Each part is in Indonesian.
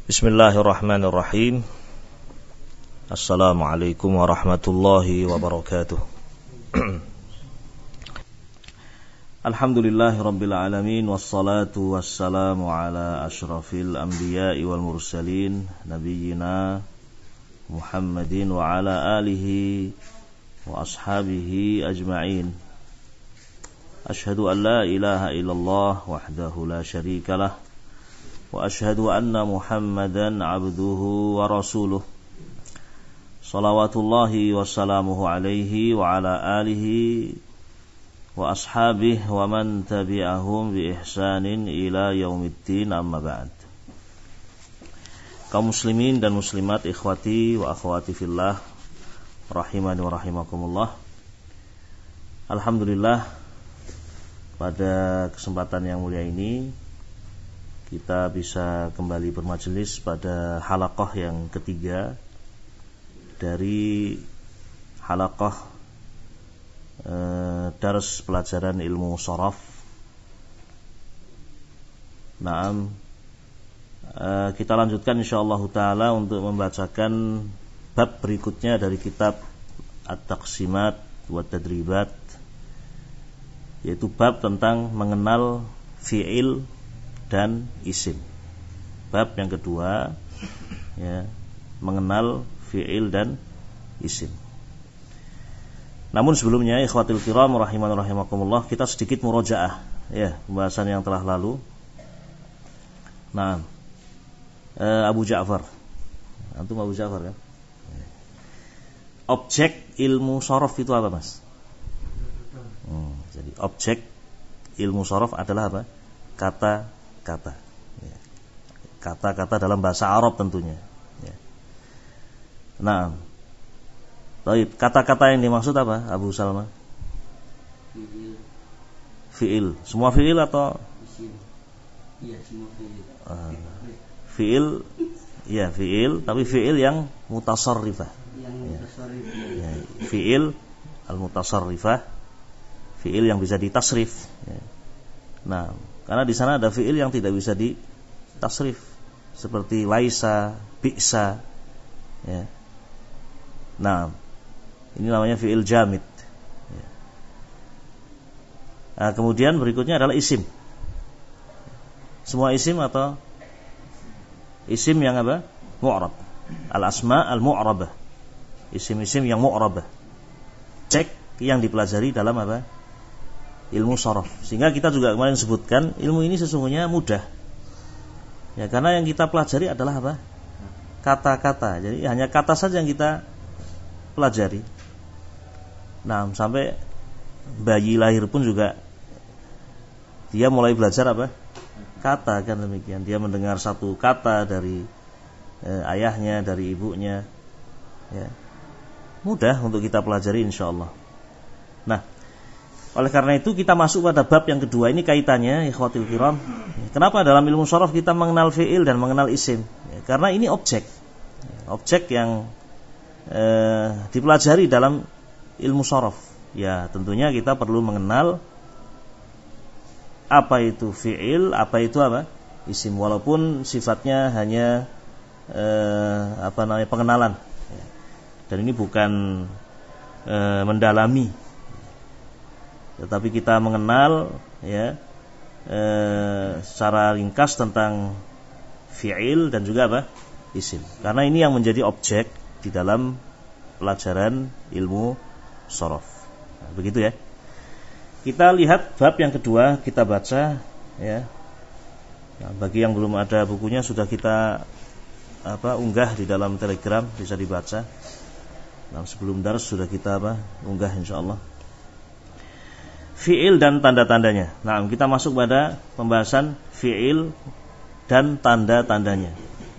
Bismillahirrahmanirrahim. Assalamualaikum warahmatullahi wabarakatuh. Alhamdulillahi rabbil alamin. Wassalatu wassalamu ala ashrafil anbiya'i wal mursalin, nabiyyina Muhammadin wa ala alihi wa ashabihi ajma'in. Ashhadu an la ilaha illallah wahdahu la syarika lah, wa ashhadu anna Muhammadan abduhu wa rasuluh. Salawatullahi wassalamuhu alaihi wa ala alihi wa ashabihi wa man tabi'ahum bi ihsanin ila yaumiddin, amma ba'd. Kaum muslimin dan muslimat, ikhwati wa akhwati fillah, rahimani wa rahimakumullah. Alhamdulillah, pada kesempatan yang mulia ini kita bisa kembali bermajelis pada halaqah yang ketiga dari halaqah dars pelajaran ilmu sharaf. Naam, kita lanjutkan insyaallah taala untuk membacakan bab berikutnya dari kitab At-Taqsimat wa Tadribat, yaitu bab tentang mengenal fi'il dan isim. Bab yang kedua, ya, mengenal fi'il dan isim. Namun sebelumnya, ikhwatul kiram rahiman rahimakumullah, kita sedikit murojaah, ya, pembahasan yang telah lalu. Nah, Abu Ja'far, antum Abu Ja'far kan? Objek ilmu sharaf itu apa, Mas? Jadi objek ilmu sharaf adalah apa? Kata-kata, ya. Kata-kata dalam bahasa Arab tentunya, ya. Nah, baik, kata-kata yang dimaksud apa, Abu Salma? Fi'il. Semua fi'il atau? Iya, semua fi'il. Fi'il, ya fi'il, tapi fi'il yang mutasarrifah. Yang mutasarrifah. Ya, fi'il al-mutasarrifah, fi'il yang bisa ditasrif, ya. Nah, karena di sana ada fi'il yang tidak bisa ditasrif, seperti laisa, bi'sa, ya. Nah, ini namanya fi'il jamid, ya. Nah, kemudian berikutnya adalah isim. Semua isim atau isim yang apa? Mu'rab. Al-asma al-mu'rabah. Isim-isim yang mu'rabah. Cek yang dipelajari dalam apa? Ilmu sharaf. Sehingga kita juga kemarin sebutkan, ilmu ini sesungguhnya mudah, ya, karena yang kita pelajari adalah apa? Kata-kata. Jadi hanya kata saja yang kita pelajari. Nah, sampai bayi lahir pun juga dia mulai belajar apa? Kata, kan demikian. Dia mendengar satu kata dari ayahnya, dari ibunya, ya. Mudah untuk kita pelajari insyaallah. Nah, oleh karena itu kita masuk pada bab yang kedua. Ini kaitannya, ikhwatil kiram. Kenapa dalam ilmu sharaf kita mengenal fi'il dan mengenal isim? Ya, karena ini objek yang dipelajari dalam ilmu sharaf. Ya, tentunya kita perlu mengenal apa itu fi'il, apa itu apa? Isim, walaupun sifatnya hanya pengenalan. Ya. Dan ini bukan mendalami, tetapi kita mengenal, ya, secara ringkas tentang fi'il dan juga apa? Isim. Karena ini yang menjadi objek di dalam pelajaran ilmu sharaf. Nah, begitu ya. Kita lihat bab yang kedua, kita baca, ya. Nah, bagi yang belum ada bukunya sudah kita unggah di dalam Telegram, bisa dibaca. Nah, sebelum dars sudah kita unggah insyaallah. Fi'il dan tanda-tandanya. Nah, kita masuk pada pembahasan fi'il dan tanda-tandanya.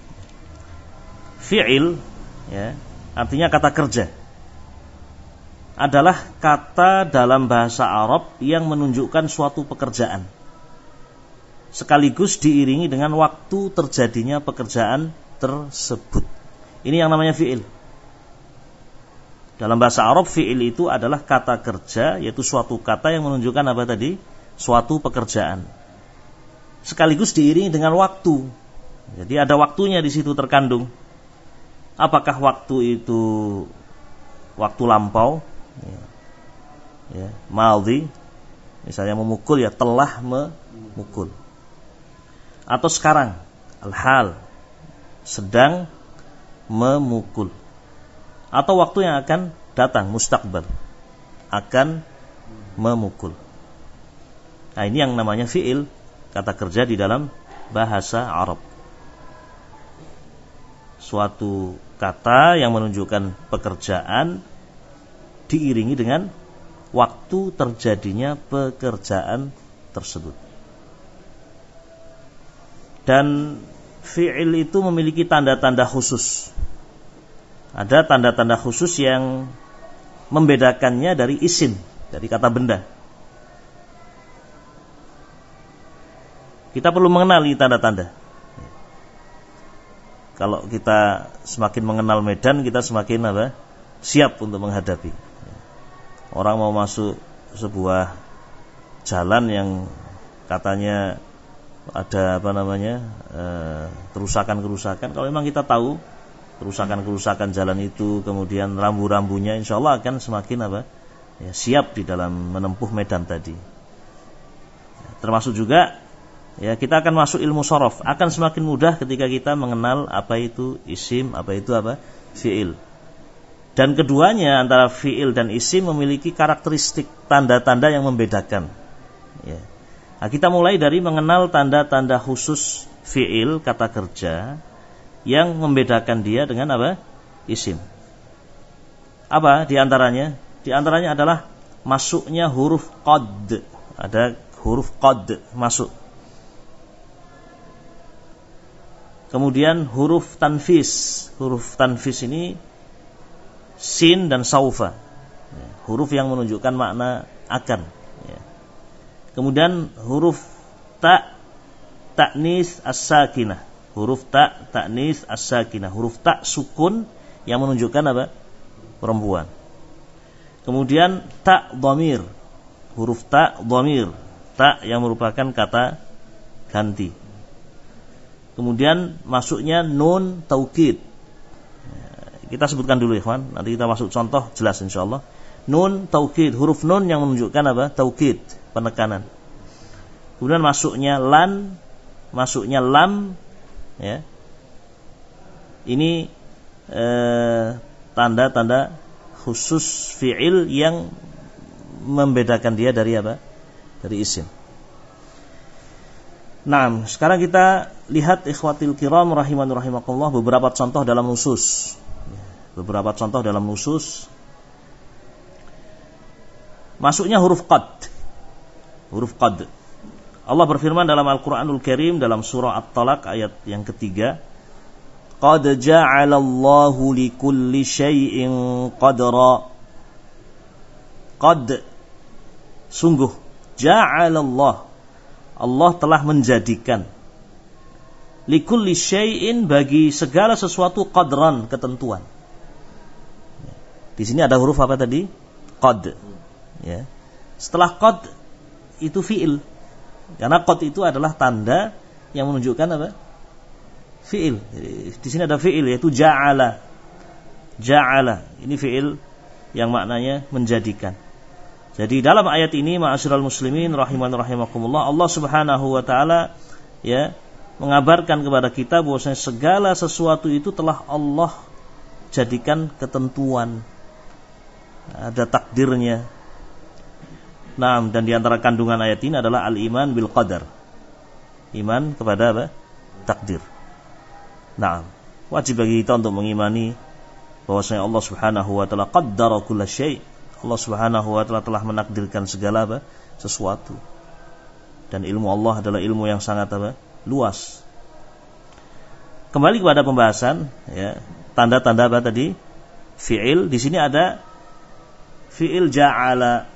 Fi'il, ya, artinya kata kerja. Adalah kata dalam bahasa Arab yang menunjukkan suatu pekerjaan, sekaligus diiringi dengan waktu terjadinya pekerjaan tersebut. Ini yang namanya fi'il. Dalam bahasa Arab, fi'il itu adalah kata kerja, yaitu suatu kata yang menunjukkan apa tadi? Suatu pekerjaan. Sekaligus diiringi dengan waktu. Jadi ada waktunya di situ terkandung. Apakah waktu itu waktu lampau, ya, madhi, misalnya memukul ya telah memukul, atau sekarang al-hal, sedang memukul, atau waktu yang akan datang mustaqbal, akan memukul. Nah, ini yang namanya fi'il, kata kerja di dalam bahasa Arab. Suatu kata yang menunjukkan pekerjaan diiringi dengan waktu terjadinya pekerjaan tersebut. Dan fi'il itu memiliki tanda-tanda khusus. Ada tanda-tanda khusus yang membedakannya dari isim, dari kata benda. Kita perlu mengenali tanda-tanda. Kalau kita semakin mengenal medan, kita semakin siap untuk menghadapi. Orang mau masuk sebuah jalan yang katanya ada kerusakan-kerusakan. Kalau memang kita tahu kerusakan-kerusakan jalan itu, kemudian rambu-rambunya, insya Allah akan semakin siap di dalam menempuh medan tadi. Termasuk juga ya, kita akan masuk ilmu shorof, akan semakin mudah ketika kita mengenal apa itu isim, apa itu fi'il. Dan keduanya antara fi'il dan isim memiliki karakteristik tanda-tanda yang membedakan. Ya. Nah, kita mulai dari mengenal tanda-tanda khusus fi'il, kata kerja, yang membedakan dia dengan isim. Apa di antaranya? Di antaranya adalah masuknya huruf qad. Ada huruf qad masuk. Kemudian huruf tanfis. Huruf tanfis ini sin dan saufa. Huruf yang menunjukkan makna akan. Kemudian huruf ta'nis as-sakinah. Huruf ta'nis as-sakinah. Huruf ta sukun yang menunjukkan perempuan. Kemudian ta dhamir. Huruf ta dhamir. Ta yang merupakan kata ganti. Kemudian masuknya nun taukid. Kita sebutkan dulu ya kawan, nanti kita masuk contoh jelas insyaallah. Nun taukid, huruf nun yang menunjukkan taukid, penekanan. Kemudian masuknya lan, masuknya lam, ya. Ini tanda-tanda khusus fi'il yang membedakan dia dari dari isim. Nah, sekarang kita lihat ikhwatil kiram rahiman rahimakumullah beberapa contoh dalam nusus. Beberapa contoh dalam nusus. Masuknya huruf qad. Huruf qad. Allah berfirman dalam Al-Qur'anul Karim dalam surah At-Talaq ayat yang ketiga, qad ja'alallahu likulli syai'in qadra. Qad, sungguh, ja'alallah, Allah telah menjadikan likulli syai'in, bagi segala sesuatu, qadran, ketentuan. Di sini ada huruf apa tadi? Qad. Ya. Setelah qad itu fi'il. Karena qad itu adalah tanda yang menunjukkan fi'il. Di sini ada fi'il yaitu ja'ala. Ja'ala. Ini fi'il yang maknanya menjadikan. Jadi dalam ayat ini ma'asyiral muslimin rahiman rahimakumullah, Allah Subhanahu wa taala ya mengabarkan kepada kita bahwasanya segala sesuatu itu telah Allah jadikan ketentuan. Ada takdirnya. Nah, dan di antara kandungan ayat ini adalah al-iman bil qadar. Iman kepada takdir. Nah, wajib bagi kita untuk mengimani bahwasanya Allah Subhanahu wa taala qaddara kulla syai'. Allah Subhanahu wa taala telah menakdirkan segala sesuatu. Dan ilmu Allah adalah ilmu yang sangat luas. Kembali kepada pembahasan ya, tanda-tanda tadi? Fi'il. Di sini ada fi'il ja'ala.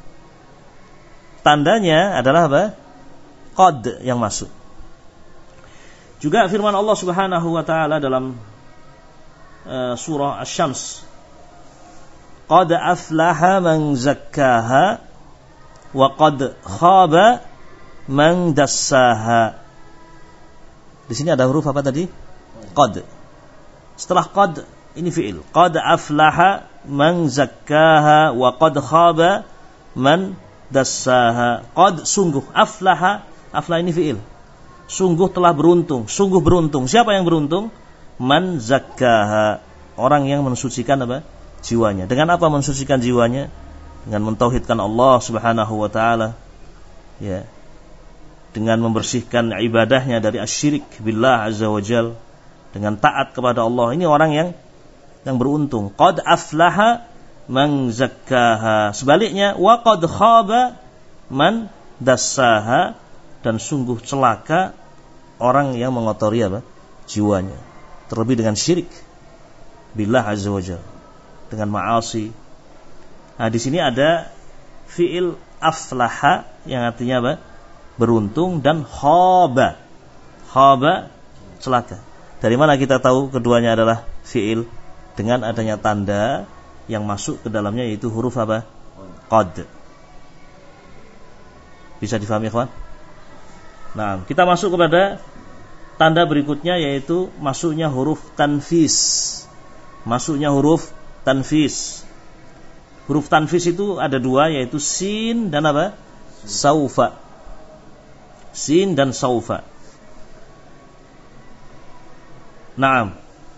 Tandanya adalah qad yang masuk. Juga firman Allah Subhanahu wa taala dalam surah Asy-Syams, qad aflaha man zakkaha wa qad khaba man dassaha. Di sini ada huruf apa tadi? Qad. Setelah qad ini fi'il. Qad aflaha man zakkaha wa qad khaba man dassaha. Qad sungguh, aflaha, aflah ini fi'il. Sungguh telah beruntung, sungguh beruntung. Siapa yang beruntung? Man zakkaha, orang yang mensucikan apa? Jiwanya. Dengan apa mensucikan jiwanya? Dengan mentauhidkan Allah Subhanahu wa taala. Ya. Dengan membersihkan ibadahnya dari asyirik billah azza wajal, dengan taat kepada Allah. Ini orang yang beruntung. Qad aflaha man zakkaha. Sebaliknya, wa qad khaba man dassaha, dan sungguh celaka orang yang mengotori apa? Jiwanya. Terlebih dengan syirik billah azza wajal, dengan ma'asi. Nah, di sini ada fi'il aflaha yang artinya apa? Beruntung, dan khaba. Khaba celaka. Dari mana kita tahu keduanya adalah fi'il? Dengan adanya tanda yang masuk ke dalamnya, yaitu huruf apa? Qad. Bisa difahami, ikhwan? Nah, kita masuk kepada tanda berikutnya, yaitu masuknya huruf tanfis. Masuknya huruf tanfis. Huruf tanfis itu ada dua, yaitu sin dan apa? Saufa. Sin dan saufa. Naam.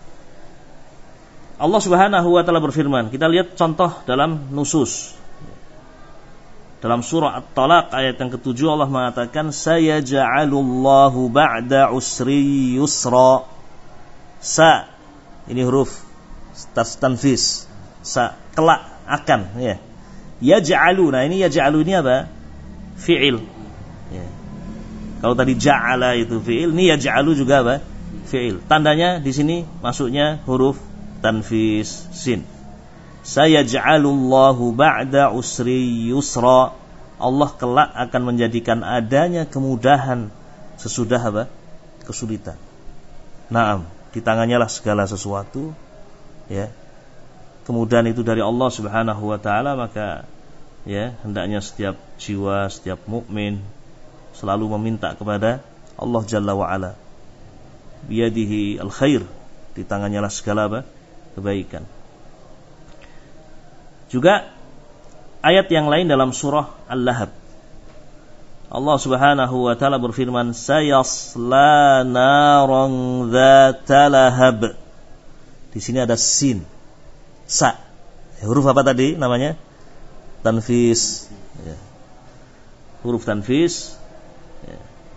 Allah Subhanahu wa taala berfirman, kita lihat contoh dalam nusus. Dalam surah At-Talaq ayat yang ke-7 Allah mengatakan, sayaj'alullahu ba'da usri yusra. Sa, ini huruf tanfis. Sa, kelak, akan, ya. Yaj'alu, nah ini yaj'alu ini apa? Fi'il. Ya. Kalau tadi ja'ala itu fi'il, ini yaj'alu juga apa? Fi'il. Tandanya di sini masuknya huruf tanfis sin. Sayaj'alullahu ba'da usri yusra. Allah kelak akan menjadikan adanya kemudahan sesudah apa? Kesulitan. Naam, di tangannya lah segala sesuatu, ya. Kemudahan itu dari Allah Subhanahu wa taala, maka ya hendaknya setiap jiwa, setiap mukmin selalu meminta kepada Allah Jalla wa Ala. Biyadihi al-khair, di tangannya lah segala apa? Kebaikan. Juga ayat yang lain dalam surah Al-Lahab, Allah Subhanahu wa taala berfirman, sayasla naran dzata lahab. Di sini ada sin, sa. Huruf apa tadi namanya? Tanfis. Ya. Huruf tanfis. Ya.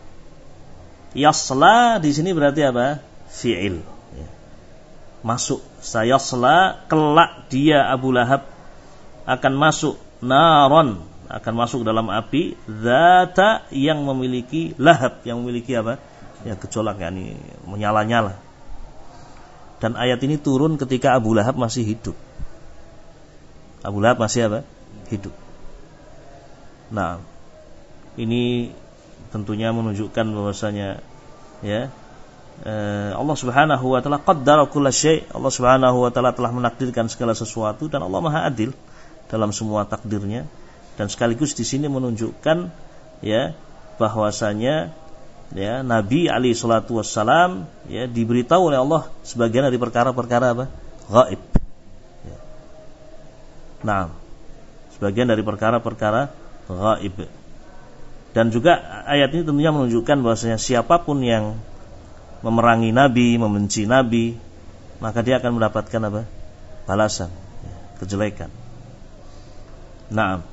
Yasla di sini berarti apa? Fi'il. Ya. Masuk. Sayasla, kelak dia Abu Lahab akan masuk naron, akan masuk dalam api, zata yang memiliki lahab, yang memiliki apa? Ya, gejolak, yakni menyala-nyala. Dan ayat ini turun ketika Abu Lahab masih hidup. Abu Lahab masih apa? Hidup. Nah, ini tentunya menunjukkan bahwasanya ya Allah Subhanahu wa taala qaddara kulla syai'. Allah Subhanahu wa taala telah menakdirkan segala sesuatu, dan Allah Maha Adil dalam semua takdirnya. Dan sekaligus di sini menunjukkan ya bahwasanya ya Nabi alaihi salatu wassalam ya diberitahu oleh Allah sebagian dari perkara-perkara apa? Ghaib. Ya. Nah, sebagian dari perkara-perkara ghaib. Dan juga ayat ini tentunya menunjukkan bahwasanya siapapun yang memerangi Nabi, membenci Nabi, maka dia akan mendapatkan apa? Balasan, ya, kejelekan. Naam.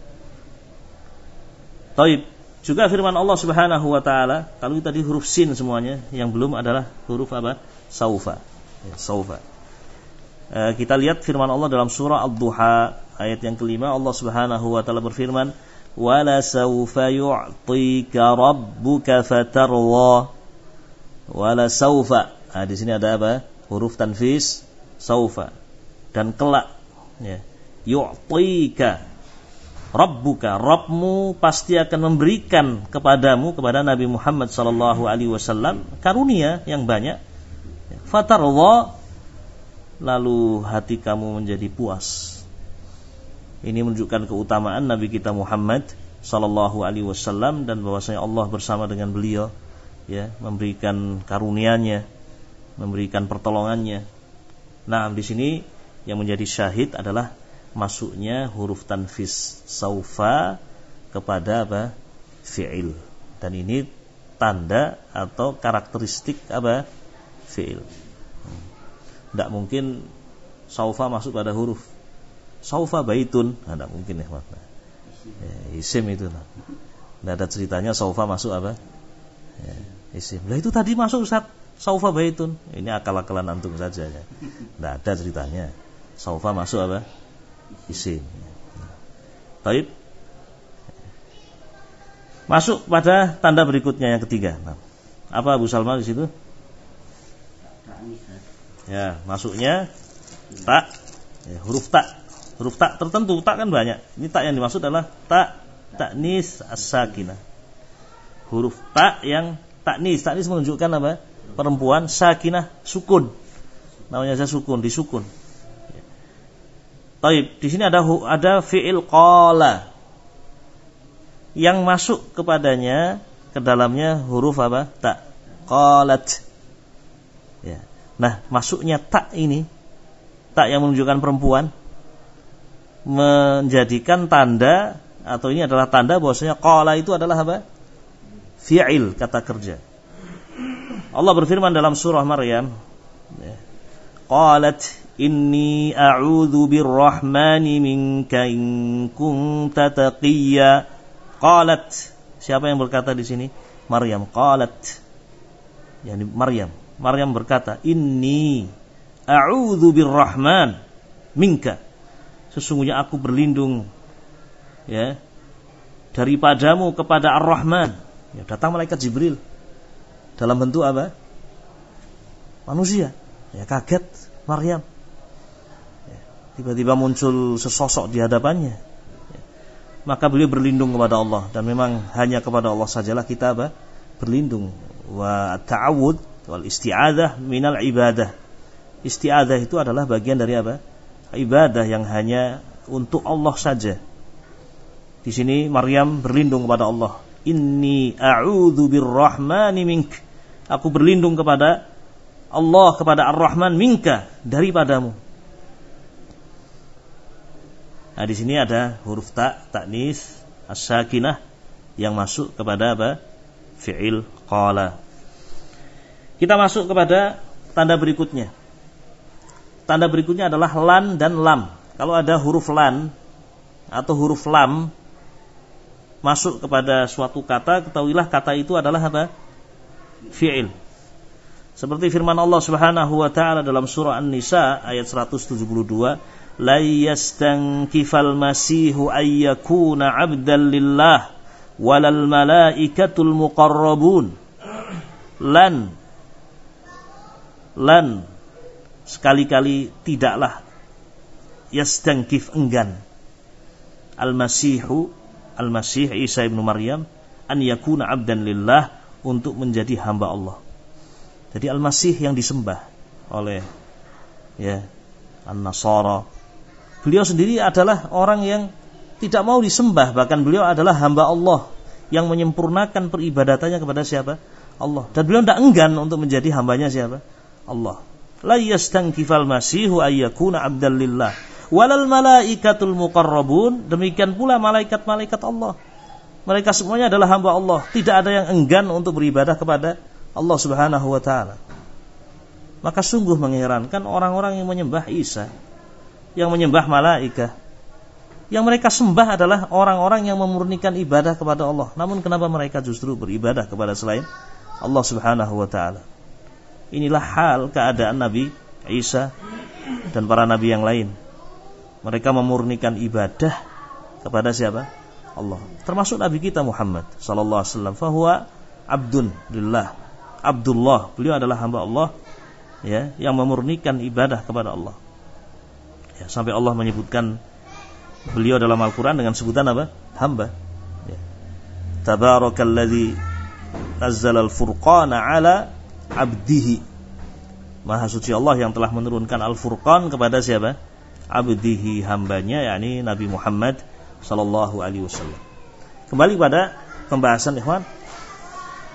Taib. Juga firman Allah Subhanahu wa taala, kalau tadi huruf sin semuanya, yang belum adalah huruf apa? Saufa. Ya, saufa. Kita lihat firman Allah dalam surah Ad-Duha ayat yang kelima, Allah Subhanahu wa taala berfirman, "Wala saufa yu'tika rabbuka fatarwa." Wala saufa. Nah, di sini ada apa? Huruf tanfis saufa. Dan kelak ya. Yu'tika rabbuka, Rabbmu pasti akan memberikan kepadamu, kepada Nabi Muhammad sallallahu alaihi wasallam, karunia yang banyak. Fatarwa, lalu hati kamu menjadi puas. Ini menunjukkan keutamaan Nabi kita Muhammad sallallahu alaihi wasallam, dan bahwasanya Allah bersama dengan beliau ya, memberikan karunia-Nya, memberikan pertolongannya. Nah, di sini yang menjadi syahid adalah masuknya huruf tanfis saufa kepada apa? Fi'il. Dan ini tanda atau karakteristik apa? Fi'il. Tidak mungkin saufa masuk pada huruf saufa baitun, tidak mungkin ya, isim itu. Tidak ada ceritanya saufa masuk apa? Ya, isim. Lah itu tadi masuk Ustaz, saufa baitun. Ini akal-akalan antum saja ya. Tidak ada ceritanya saufa masuk apa? Isim. Baik. Masuk pada tanda berikutnya yang ketiga. Nah, apa Abu Salma di situ? Ya, masuknya tak, ya, huruf tak. Huruf tak tertentu, tak kan banyak. Ini tak yang dimaksud adalah tak taknis as-sakinah. Huruf tak yang taknis menunjukkan apa? Perempuan, sakinah sukun. Namanya saja sukun, disukun. Taib, di sini ada fi'il qala yang masuk kepadanya, ke dalamnya huruf apa? Tak. Qalat. Ya. Nah, masuknya tak ini, tak yang menunjukkan perempuan, menjadikan tanda, atau ini adalah tanda bahwasanya qala itu adalah apa? Fi'il, kata kerja. Allah berfirman dalam surah Maryam, qalat inni a'udzu birrahmani minka in kunta taqiyya. Qalat, siapa yang berkata di sini? Maryam. Qalat, yakni Maryam berkata, inni a'udzu birrahman minka, sesungguhnya aku berlindung, ya, daripadamu kepada Ar-Rahman. Ya, datang malaikat Jibril dalam bentuk apa? Manusia. Ya, kaget Maryam. Ya, tiba-tiba muncul sesosok di hadapannya. Ya, maka beliau berlindung kepada Allah, dan memang hanya kepada Allah sajalah kita apa? Berlindung. Wa ta'awud wal isti'adzah minal ibadah. Isti'adzah itu adalah bagian dari apa? Ibadah yang hanya untuk Allah saja. Di sini Maryam berlindung kepada Allah. Inni a'udzu birrahmani mink. Aku berlindung kepada Allah, kepada Ar-Rahman, minka, daripadamu. Nah, di sini ada huruf ta, taknis, as-sakinah yang masuk kepada apa? Fi'il qala. Kita masuk kepada tanda berikutnya. Tanda berikutnya adalah lan dan lam. Kalau ada huruf lan atau huruf lam masuk kepada suatu kata, ketahuilah kata itu adalah apa? Fi'il. Seperti firman Allah Subhanahu wa taala dalam surah An-Nisa ayat 172, la yastankifal masihu ayyakuna 'abdan lillah walal malaikatul muqarrabun. Lan sekali-kali tidaklah yastankif, enggan, Al-Masih Isa ibnu Maryam, an yakuna 'abdan lillah, untuk menjadi hamba Allah. Jadi Al-Masih yang disembah oleh An-Nasara, beliau sendiri adalah orang yang tidak mau disembah, bahkan beliau adalah hamba Allah yang menyempurnakan peribadatannya kepada siapa? Allah. Dan beliau tidak enggan untuk menjadi hambanya siapa? Allah. La yastankifal masihu ayyakuna 'abdan lillah walal malaikatul muqarrabun. Demikian pula malaikat-malaikat Allah, mereka semuanya adalah hamba Allah. Tidak ada yang enggan untuk beribadah kepada Allah Subhanahu wa ta'ala. Maka sungguh mengherankan orang-orang yang menyembah Isa, yang menyembah malaikat. Yang mereka sembah adalah orang-orang yang memurnikan ibadah kepada Allah. Namun kenapa mereka justru beribadah kepada selain Allah Subhanahu wa ta'ala? Inilah hal keadaan Nabi Isa dan para nabi yang lain. Mereka memurnikan ibadah kepada siapa? Allah. Termasuk Nabi kita Muhammad sallallahu alaihi wasallam, fahuwa abdun lillah. Abdullah, beliau adalah hamba Allah, ya, yang memurnikan ibadah kepada Allah. Ya, sampai Allah menyebutkan beliau dalam Al-Quran dengan sebutan apa? Hamba. Ya. Tabarakalladzi nazzala al-furqana ala abdihi. Maha suci Allah yang telah menurunkan Al-Furqan kepada siapa? Abdihi, hambanya, yakni Nabi Muhammad sallallahu alaihi wasallam. Kembali pada pembahasan ikhwan.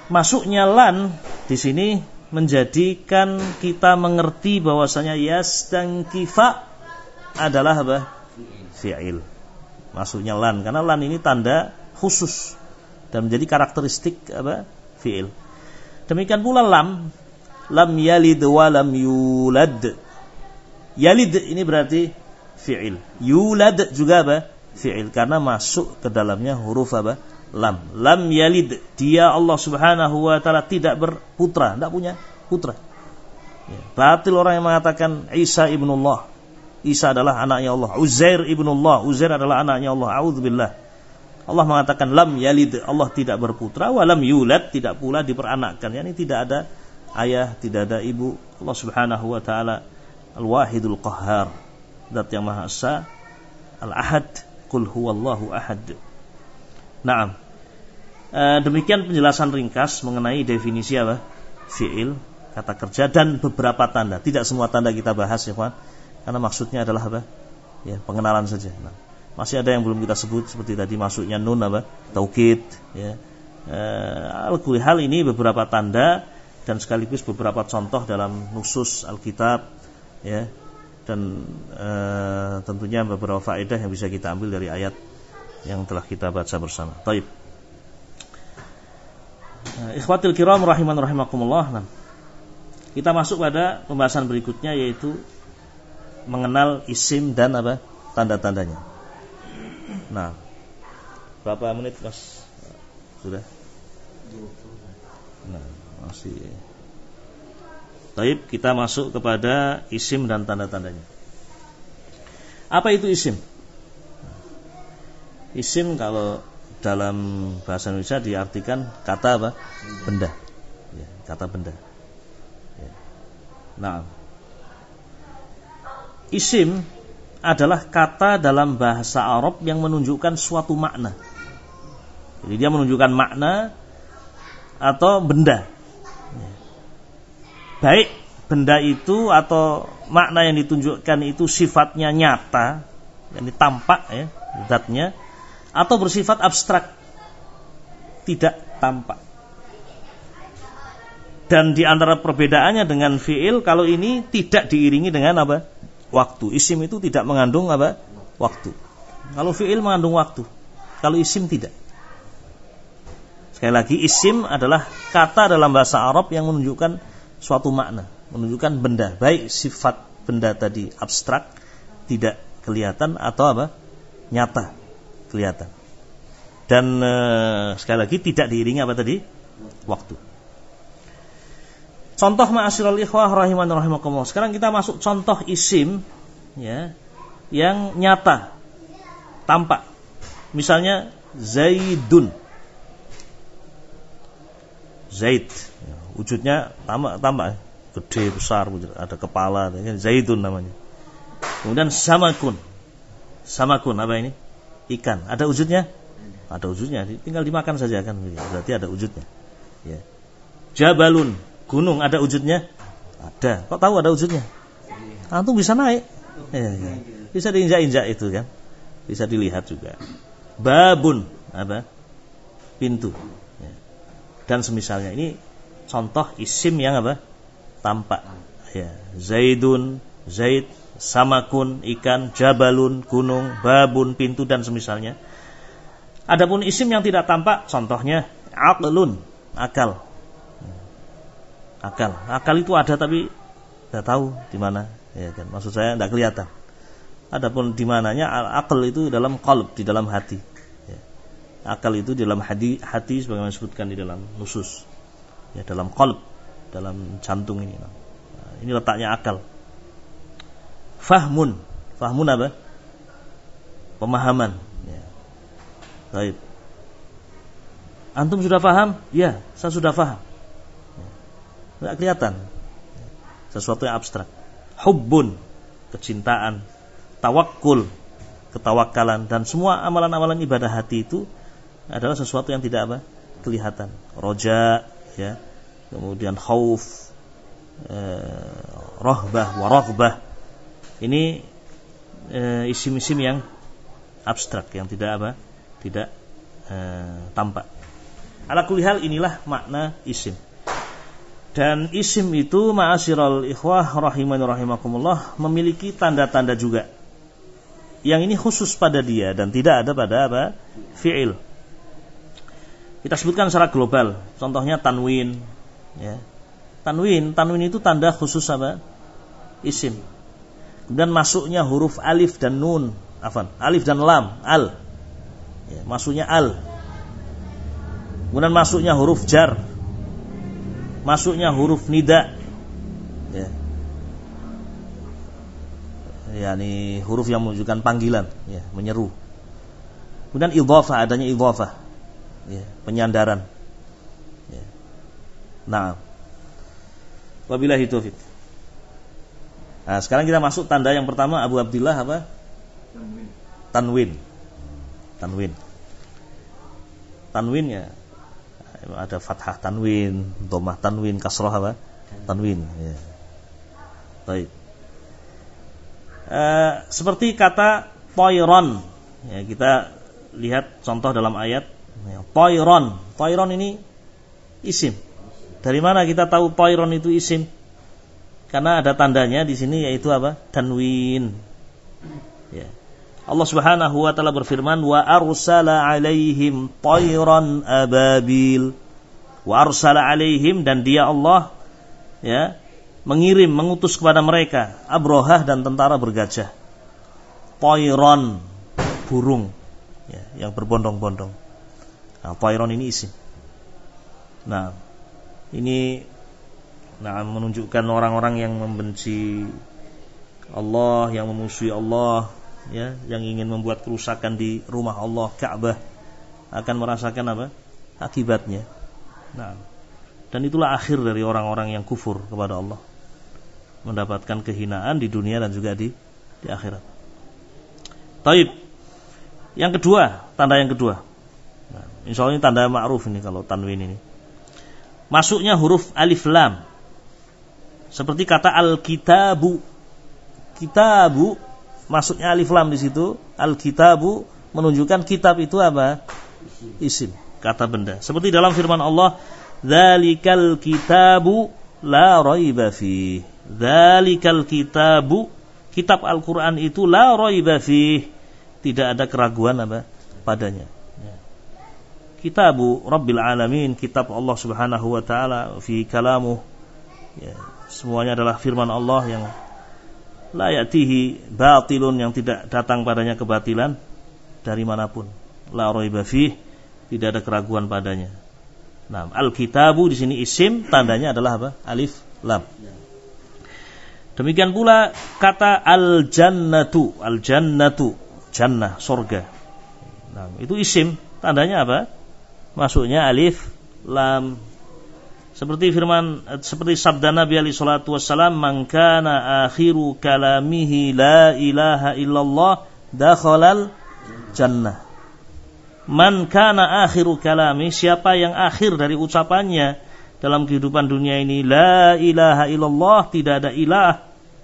masuknya lan di sini menjadikan kita mengerti bahwasanya yastankifa adalah apa? Fi'il. Masuknya lan, karena lan ini tanda khusus dan menjadi karakteristik apa? Fi'il. Demikian pula lam yalid wa lam yulad. Yalid ini berarti fi'il. Yulad juga apa? Fi'il, karena masuk ke dalamnya huruf apa? Lam yalid, dia Allah Subhanahu wa taala tidak berputra, tidak punya putra. Ya, batil orang yang mengatakan Isa ibnullah, Isa adalah anaknya Allah. Uzair ibnullah, Uzair adalah anaknya Allah. A'udzubillah. Allah mengatakan lam yalid, Allah tidak berputra, wa lam yulad, tidak pula diperanakkan. Yani tidak ada ayah, tidak ada ibu. Allah Subhanahu wa taala Al-Wahidul Qahhar, Zat yang Maha Esa, Al-Ahad, Qul huwallahu ahad. Naam. Demikian penjelasan ringkas mengenai definisi apa? Fi'il, kata kerja, dan beberapa tanda. Tidak semua tanda kita bahas ya, kawan. Karena maksudnya adalah apa? Ya, pengenalan saja. Nah, masih ada yang belum kita sebut seperti tadi masuknya nun apa? Taukid, ya. Al-kulli hal ini beberapa tanda dan sekaligus beberapa contoh dalam nusus Alkitab, ya. Dan tentunya beberapa faedah yang bisa kita ambil dari ayat yang telah kita baca bersama. Baik. Ikhwatil kiram rahiman rahimakumullah. Nah, kita masuk pada pembahasan berikutnya, yaitu mengenal isim dan apa? Tanda-tandanya. Nah, berapa menit Mas? Sudah? Nah, masih. Baik, kita masuk kepada isim dan tanda-tandanya. Apa itu isim? Isim kalau dalam bahasa Indonesia diartikan kata apa? Benda. Ya, kata benda. Ya. Nah, isim adalah kata dalam bahasa Arab yang menunjukkan suatu makna. Jadi dia menunjukkan makna atau benda. Ya. Baik benda itu atau makna yang ditunjukkan itu sifatnya nyata, yang tampak ya, zatnya, atau bersifat abstrak, tidak tampak. Dan di antara perbedaannya dengan fi'il, kalau ini tidak diiringi dengan apa? Waktu. Isim itu tidak mengandung apa? Waktu. Kalau fi'il mengandung waktu, kalau isim tidak. Sekali lagi, isim adalah kata dalam bahasa Arab yang menunjukkan suatu makna, menunjukkan benda, baik sifat benda tadi abstrak, tidak kelihatan, atau apa? Nyata, kelihatan. Dan sekali lagi tidak diiringi apa tadi? Waktu. Contoh ma'asyiral ikhwah rahiman rahimakumullah. Sekarang kita masuk contoh isim, ya, yang nyata, tampak. Misalnya Zaidun. Zaid, ya, wujudnya tampak, gede besar, ada kepala, Zaidun namanya. Kemudian Samakun. Samakun apa ini? Ikan. Ada wujudnya? Ada wujudnya. Tinggal dimakan saja kan. Berarti ada wujudnya. Ya. Jabalun. Gunung. Ada wujudnya? Ada. Kok tahu ada wujudnya? Antum bisa naik. Ya. Bisa diinjak-injak itu kan. Bisa dilihat juga. Babun. Apa? Pintu. Ya. Dan semisalnya. Ini contoh isim yang apa? Tampak. Ya. Zaidun. Zaid. Samakun, ikan, jabalun, gunung, babun, pintu, dan semisalnya. Adapun isim yang tidak tampak, contohnya aqlun, akal. Akal itu ada tapi tidak tahu di mana, ya kan? Maksud saya tidak kelihatan. Adapun di mananya, akal itu dalam qalb, di dalam hati. Ya. Akal itu di dalam hati sebagaimana disebutkan di dalam nusus. Ya, dalam qalb, dalam jantung ini. Nah, ini letaknya akal. Fahmun apa? Pemahaman. Ya. Baik. Antum sudah paham? Ya, saya sudah paham. Ya. Tidak kelihatan. Sesuatu yang abstrak. Hubbun, kecintaan. Tawakkul, ketawakalan, dan semua amalan-amalan ibadah hati itu adalah sesuatu yang tidak apa? Kelihatan. Roja, ya. Kemudian khauf, rahbah, waraghbah. Ini isim-isim yang abstrak, yang tidak apa? Tidak tampak. Ala kulli hal inilah makna isim. Dan isim itu ma'asyiral ikhwah rahimani rahimakumullah memiliki tanda-tanda juga. Yang ini khusus pada dia dan tidak ada pada apa? Fi'il. Kita sebutkan secara global. Contohnya tanwin, ya. Tanwin itu tanda khusus apa? Isim. Kemudian masuknya huruf alif dan nun, alif dan lam, al. Ya, masuknya al. Kemudian masuknya huruf jar. Masuknya huruf nida, ya, yakni huruf yang menunjukkan panggilan, ya, menyeru. Kemudian idhafah, adanya idhafah, ya, penyandaran. Ya. Nah, wabillahi taufiq. Nah, sekarang kita masuk tanda yang pertama Abu Abdillah apa? Tanwin. Tanwin ya. Ada fathah tanwin, dhammah tanwin, kasrah apa? Tanwin, ya. Baik. Seperti kata toiron, ya, kita lihat contoh dalam ayat, ya, toiron ini isim. Dari mana kita tahu toiron itu isim? Karena ada tandanya di sini yaitu apa? Tanwin. Ya. Allah Subhanahu wa taala berfirman, wa arsala alaihim tayran ababil. Wa arsala alaihim, dan dia Allah, ya, mengutus kepada mereka Abrahah dan tentara bergajah. Tayran, burung, ya, yang berbondong-bondong. Nah, tayran ini isim. Nah, ini menunjukkan orang-orang yang membenci Allah, yang memusuhi Allah, ya, yang ingin membuat kerusakan di rumah Allah Ka'bah akan merasakan apa? Akibatnya. Nah, dan itulah akhir dari orang-orang yang kufur kepada Allah, mendapatkan kehinaan di dunia dan juga di akhirat. Taib. Yang kedua, tanda yang kedua. Nah, insyaallah ini tanda ma'ruf ini kalau tanwin ini. Masuknya huruf alif lam. Seperti kata al-kitabu. Kitabu, masuknya alif lam di situ. Al-kitabu menunjukkan kitab itu apa? Isim, kata benda. Seperti dalam firman Allah, "Dzalikal kitabu la raiba fi." Dzalikal kitabu, kitab Al-Qur'an itu la raiba fi, tidak ada keraguan apa padanya. Kitabu Rabbil Alamin, kitab Allah Subhanahu wa taala, fi kalamuh. Ya, semuanya adalah firman Allah yang la ya'tihi batilun, yang tidak datang padanya kebatilan dari manapun. La raiba fih, tidak ada keraguan padanya. Nah, al-kitabu di sini isim, tandanya adalah apa? Alif lam. Demikian pula kata al-jannatu, jannah, surga. Nah, itu isim, tandanya apa? Masuknya alif lam. Seperti sabda Nabi alaihi salatu wassalam, "Man kana akhiru kalamihi la ilaha illallah dakhalal jannah." Man kana akhiru kalami, siapa yang akhir dari ucapannya dalam kehidupan dunia ini la ilaha illallah, tidak ada ilah,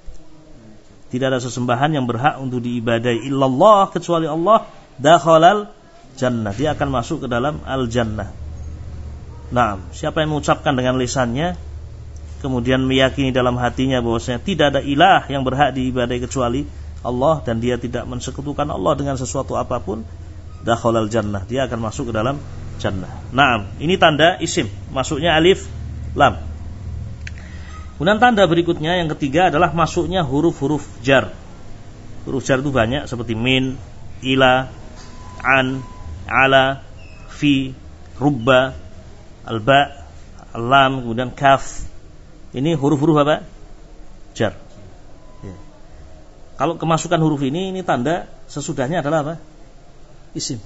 tidak ada sesembahan yang berhak untuk diibadai illallah kecuali Allah, dakhalal jannah, dia akan masuk ke dalam al-jannah. Nah, siapa yang mengucapkan dengan lisannya kemudian meyakini dalam hatinya bahwasanya tidak ada ilah yang berhak diibadai kecuali Allah, dan dia tidak mensekutukan Allah dengan sesuatu apapun, dakhalal jannah, dia akan masuk ke dalam jannah. Nah, ini tanda isim, masuknya alif lam. Kemudian tanda berikutnya yang ketiga adalah masuknya huruf-huruf jar. Huruf jar itu banyak, seperti min, ila, an, ala, fi, rubba, alba, lam, kemudian kaf. Ini huruf-huruf apa? Jar. Ya. Kalau kemasukan huruf ini tanda sesudahnya adalah apa? Isim.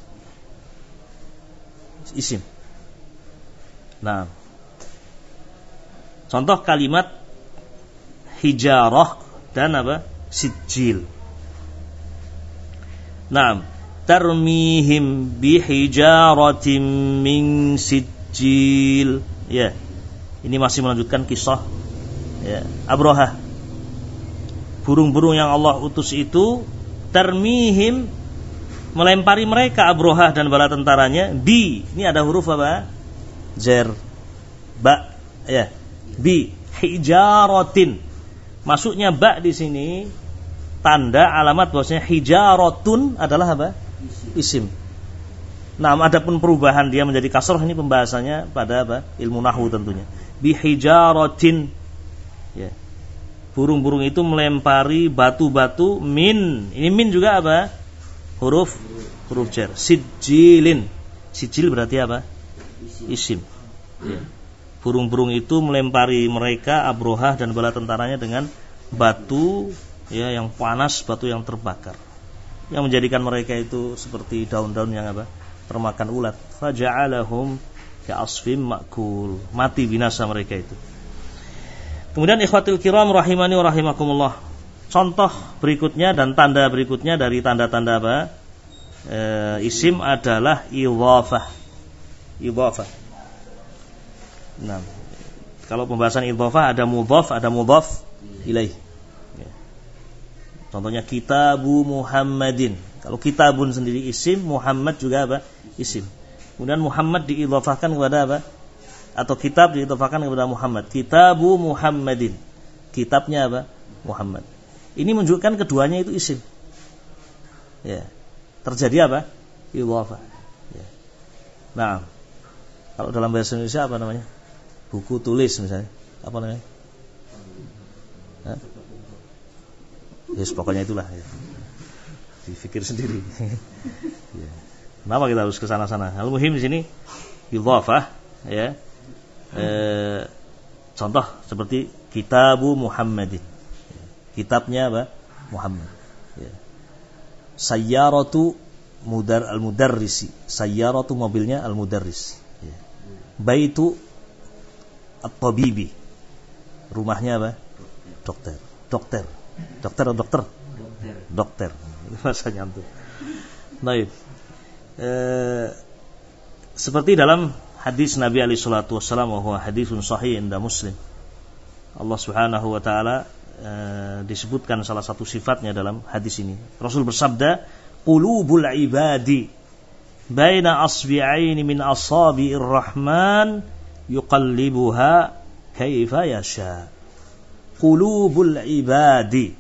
Nah, contoh kalimat hijarah dan apa? Sijil. Nah, tarmihim bihijaratin min sijil. Ya. Ini masih melanjutkan kisah, ya, Abrahah. Burung-burung yang Allah utus itu tarmihim, melempari mereka Abrahah dan bala tentaranya ini ada huruf apa? jar ba ya bi hijaratin. Masuknya ba di sini tanda alamat bahwasanya hijaratun adalah apa? Isim. Nah, adapun perubahan dia menjadi kasrah ini pembahasannya pada apa? Ilmu nahwu tentunya. Bi hijaratin. Ya. Burung-burung itu melempari batu-batu min. Ini min juga apa? Huruf jar. Sijilin. Sijil berarti apa? Isim. Ya. Burung-burung itu melempari mereka Abrohah dan bala tentaranya dengan batu ya yang panas, batu yang terbakar. Yang menjadikan mereka itu seperti daun-daun yang apa? Termakan ulat. Faja'alahum ka'asfim ma'kul. Mati binasa mereka itu. Kemudian ikhwatul kiram rahimani wa rahimakumullah. Contoh berikutnya dan tanda berikutnya dari tanda-tanda apa? Isim adalah idhafah. Idhafah. Nah, kalau pembahasan idhafah ada mudhaf, ada mudhaf ilaih. Ya. Contohnya kitabu Muhammadin. Kalau kitabun sendiri isim, Muhammad juga apa? Isim. Kemudian Muhammad diidhafahkan kepada apa? Atau kitab diidhafahkan kepada Muhammad. Kitabu Muhammadin. Kitabnya apa? Muhammad. Ini menunjukkan keduanya itu isim. Ya. Terjadi apa? Idhafah. Ya. Nah, kalau dalam bahasa Indonesia apa namanya? Buku tulis misalnya. Apa namanya? Yes, pokoknya itulah ya. Dipikir sendiri. Ya. Kenapa kita harus ke sana-sana? Al-muhim di sini idhafah ya. Contoh seperti kitabu Muhammadin. Kitabnya apa? Muhammad. Ya. Sayyaratu al-mudarrisi. Sayyaratu mobilnya al-mudarris. Ya. Baitu at-tabibi. Rumahnya apa? Dokter. Dokter. Dokter atau dokter? Dokter. Ini bahasanya antum. Baik. Seperti dalam hadis Nabi alaihi salatu wasallam, wa hadisun sahih inda Muslim. Allah Subhanahu wa taala disebutkan salah satu sifatnya dalam hadis ini. Rasul bersabda, "Qulubul ibadi baina asbi'aini min asabi'ir rahman yuqallibuha kaifa yasha." Qulubul ibadi.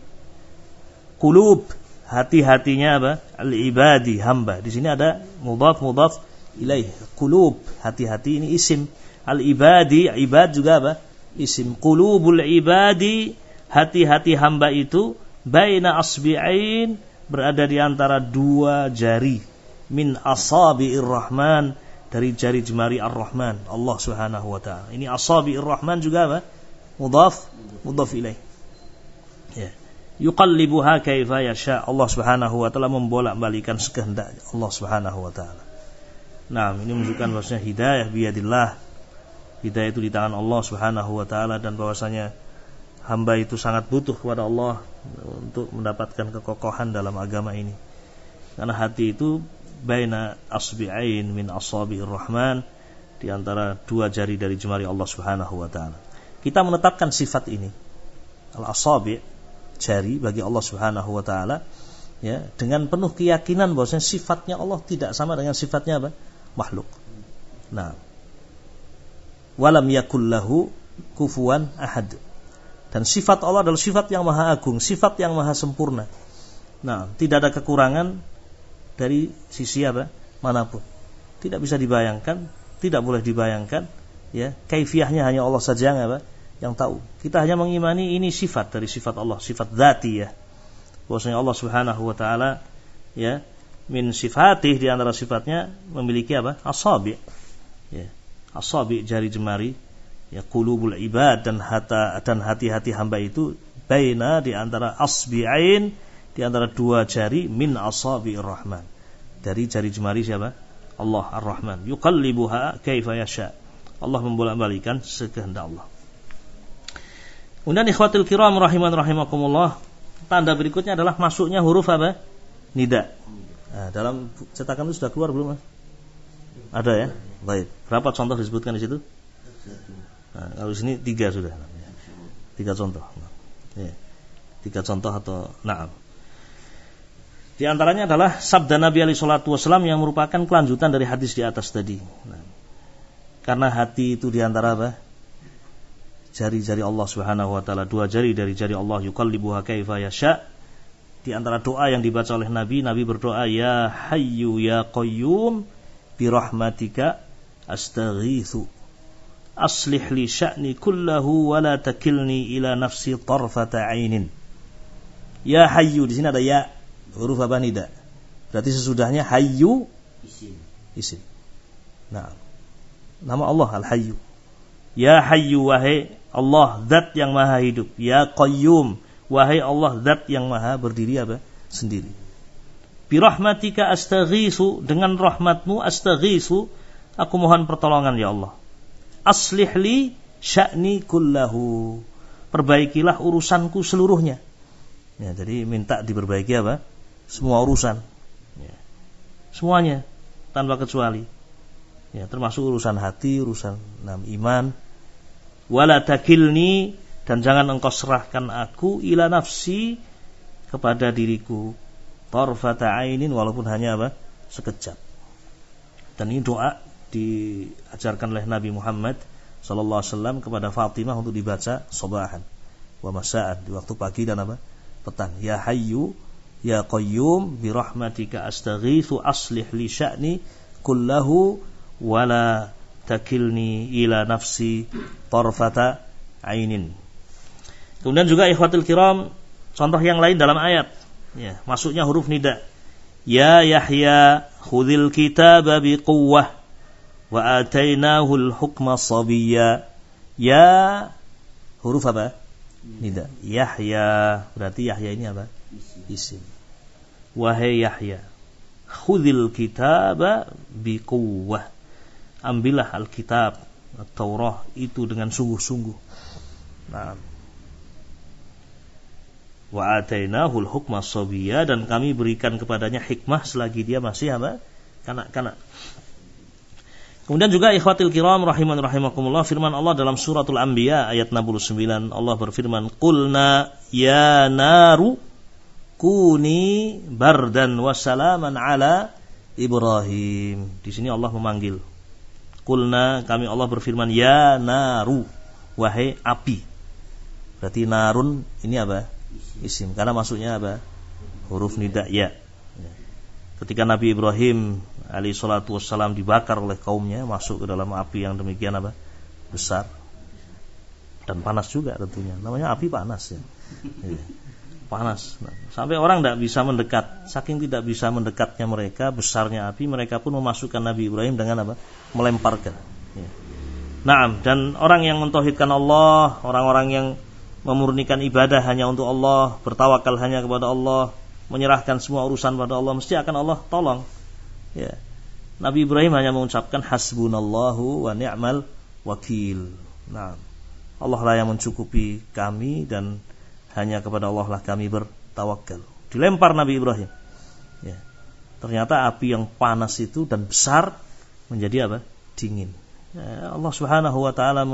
Qulub hati-hatinya apa? Al-ibadi, hamba. Di sini ada mudhaf ilaih. Qulub, hati-hati ini isim. Al-ibadi, ibad juga apa? Isim. Qulubul ibadi, hati-hati hamba itu baina asbi'ain, berada di antara dua jari. Min asabi'ir rahman, dari jari jemari ar-rahman, Allah Subhanahu wa taala. Ini asabi'ir rahman juga apa? Mudhaf ilaih. Ya. Yuqallibuha kaifa yasha. Allah Subhanahu wa taala membolak-balikan sekehendaknya. Allah Subhanahu wa taala. Nah, ini menunjukkan bahwasanya hidayah biyadillah. Hidayah itu di tangan Allah Subhanahu wa taala, dan bahwasanya hamba itu sangat butuh kepada Allah untuk mendapatkan kekokohan dalam agama ini. Karena hati itu baina asbi'ain min asabi'ir rahman, di antara dua jari dari jemari Allah Subhanahu wa taala. Kita menetapkan sifat ini, al-asabi', jari bagi Allah Subhanahu wa taala, ya, dengan penuh keyakinan bahwasanya sifatnya Allah tidak sama dengan sifatnya apa? Makhluk. Nah, walam yakul lahu kufuwan ahad. Dan sifat Allah adalah sifat yang maha agung, sifat yang maha sempurna. Nah, tidak ada kekurangan dari sisi apa? Manapun. Tidak bisa dibayangkan, tidak boleh dibayangkan, ya. Kaifiyahnya hanya Allah saja yang tahu. Kita hanya mengimani ini sifat dari sifat Allah, sifat dzati, ya. Bahwasanya Allah Subhanahu wa taala, ya, min sifatih, di antara sifatnya memiliki apa? Asabi'. Ya. Asabi', jari jemari, ya, qulubul ibad, dan hati-hati hamba itu baina, di antara asbi'ain, di antara dua jari, min asabi'ir rahman, dari jari jemari siapa? Allah Ar-Rahman. Yuqallibuha kaifa yasha. Allah membolak-balikan sekehendak Allah. Kemudian ikhwatul kiram rahimakumullah, tanda berikutnya adalah masuknya huruf apa? Nida. Nah, dalam cetakan itu sudah keluar belum? Ada ya? Baik. Berapa contoh disebutkan di situ? Nah, kalau di sini 3 sudah. 3 contoh. Ya. 3 contoh atau na'am. Di antaranya adalah sabda Nabi alaihi salatu wasallam yang merupakan kelanjutan dari hadis di atas tadi. Nah, Karena hati itu diantara apa? Jari-jari Allah Subhanahu wa taala, dua jari dari jari Allah, yuqallibuha kaifa yasha. Di antara doa yang dibaca oleh Nabi berdoa, ya hayyu ya qayyum bi rahmatika astaghitsu aslih li sya'ni kullahu wa la takilni ila nafsi tarfata 'ainin. Ya hayyu, di sini ada ya, huruf apa? Nida. Berarti sesudahnya hayyu isim. Nah, nama Allah Al-Hayyu. Ya Hayyu, wahai Allah zat yang maha hidup. Ya Qayyum, wahai Allah zat yang maha berdiri apa? Sendiri. Bi rahmatika astaghiitsu, dengan rahmatmu astaghiitsu, aku mohon pertolongan ya Allah. Aslih li sya'ni kullahu, perbaikilah urusanku seluruhnya. Ya, jadi minta diperbaiki apa? Semua urusan. Ya. Semuanya tanpa kecuali. Ya, termasuk urusan hati, urusan iman. Wala takilni, dan jangan engkau serahkan aku ila nafsi, kepada diriku, tarfata ainin, walaupun hanya apa? Sekejap. Dan ini doa diajarkan oleh Nabi Muhammad sallallahu alaihi wasallam kepada Fatimah untuk dibaca sabahan wa masaan, di waktu pagi dan apa? Petang. Ya Hayyu ya Qayyum bi rahmatika astaghitsu aslih li sya'ni kullahu wala takilni ila nafsi tarfata ainin. Kemudian juga ikhwatul kiram, contoh yang lain dalam ayat, ya, masuknya huruf nida. Ya Yahya khudhil kitaba biquwwah wa atainahul hukma sabiyya. Ya, huruf apa? Nida. Yahya, berarti Yahya ini apa? Isim. Wahai Yahya, khudhil kitaba biquwwah, ambillah Alkitab, At-Taurah itu dengan sungguh-sungguh. Nah, wa atainahul hukma sabiyya, dan kami berikan kepadanya hikmah selagi dia masih apa? Kanak-kanak. Kemudian juga ikhwatil kiram rahiman rahimakumullah, firman Allah dalam suratul Anbiya ayat 69, Allah berfirman, qulna ya naru kuni bardan wa salaman ala Ibrahim. Di sini Allah memanggil. Qulna, kami Allah berfirman, ya naru, wahai api. Berarti narun ini apa? Isim, karena maksudnya apa? Huruf nida ya. Ketika Nabi Ibrahim alaihi salatu wassalam dibakar oleh kaumnya, masuk ke dalam api yang demikian apa? Besar dan panas juga tentunya. Namanya api panas ya. Panas. Sampai orang tidak bisa mendekat. Saking tidak bisa mendekatnya mereka, besarnya api, mereka pun memasukkan Nabi Ibrahim dengan apa? Melemparkan. Ya. Naam, dan orang yang mentauhidkan Allah, orang-orang yang memurnikan ibadah hanya untuk Allah, bertawakal hanya kepada Allah, menyerahkan semua urusan pada Allah, mesti akan Allah tolong. Ya. Nabi Ibrahim hanya mengucapkan hasbunallahu wa ni'mal wakil. Nah, Allah lah yang mencukupi kami dan hanya kepada Allah lah kami bertawakal. Dilempar Nabi Ibrahim. Ya. Ternyata api yang panas itu dan besar menjadi apa? Dingin. Ya, Allah Subhanahu wa taala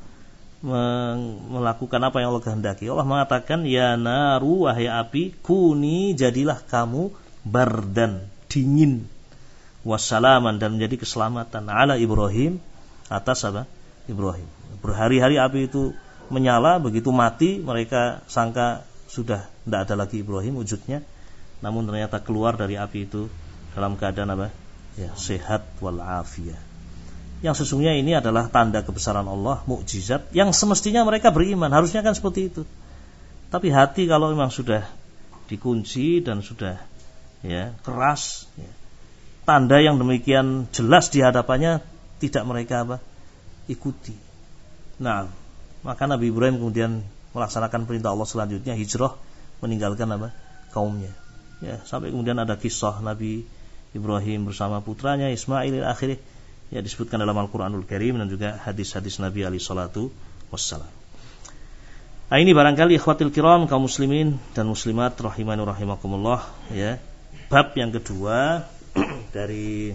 melakukan apa yang Allah kehendaki. Allah mengatakan, ya naru, wahai api, kuni, jadilah kamu bardan, dingin, wassalaman, dan menjadi keselamatan ala Ibrahim, atas apa? Ibrahim. Berhari-hari api itu menyala, begitu mati mereka sangka sudah tidak ada lagi Ibrahim wujudnya, namun ternyata keluar dari api itu dalam keadaan apa? Ya, sehat wal afiyah. Yang sesungguhnya ini adalah tanda kebesaran Allah, mukjizat yang semestinya mereka beriman, harusnya kan seperti itu. Tapi hati kalau memang sudah dikunci dan sudah ya keras, ya, tanda yang demikian jelas di hadapannya tidak mereka apa? Ikuti. Nah, maka Nabi Ibrahim kemudian melaksanakan perintah Allah selanjutnya, hijrah, meninggalkan apa? Kaumnya. Ya, sampai kemudian ada kisah Nabi Ibrahim bersama putranya Ismail akhirnya ya disebutkan dalam Al-Qur'anul Karim dan juga hadis-hadis Nabi alaihi salatu wassalam. Nah, ini barangkali ikhwatil kiram kaum muslimin dan muslimat rahimani rahimakumullah, ya. Bab yang kedua dari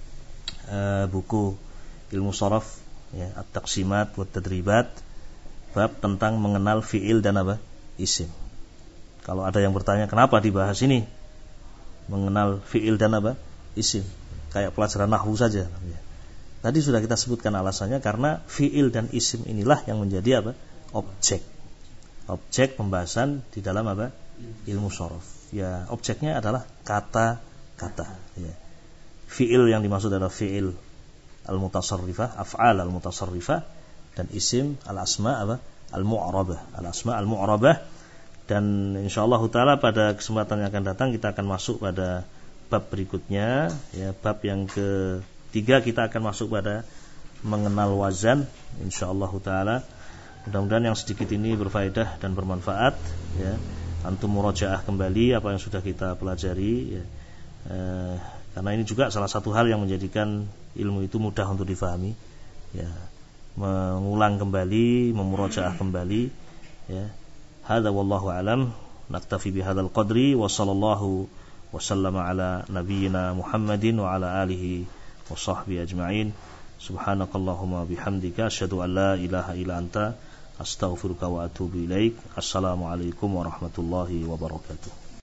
buku ilmu sharaf, ya, at-taqsimat wa tadribat, bab tentang mengenal fiil dan apa? Isim. Kalau ada yang bertanya kenapa dibahas ini? Mengenal fiil dan apa? Isim. Kayak pelajaran nahwu saja, ya. Tadi sudah kita sebutkan alasannya, karena fi'il dan isim inilah yang menjadi apa? Objek pembahasan di dalam apa? Ilmu shorof. Ya, objeknya adalah kata-kata. Ya. Fi'il yang dimaksud adalah fi'il al-mutasarrifah, af'al al-mutasarrifah, dan isim al-asma apa? Al-mu'rabah. Al-asma al-mu'rabah. Dan insyaallah taala pada kesempatan yang akan datang kita akan masuk pada bab berikutnya, ya, bab yang ketiga. Kita akan masuk pada mengenal wazan, insyaallah taala. Mudah-mudahan yang sedikit ini berfaedah dan bermanfaat, ya. Antum murajaah kembali apa yang sudah kita pelajari, ya. Karena ini juga salah satu hal yang menjadikan ilmu itu mudah untuk difahami, ya. Mengulang kembali, memurajaah kembali, ya. Hadza wallahu alam. Naktafi bihadzal qadri wa sallallahu wa sallama ala nabiyyina Muhammadin wa ala alihi wa sahbihi ajma'in. Subhanakallahumma bihamdika asyhadu an la ilaha illa anta astaghfiruka wa atubu ilaik. Assalamualaikum warahmatullahi wabarakatuh.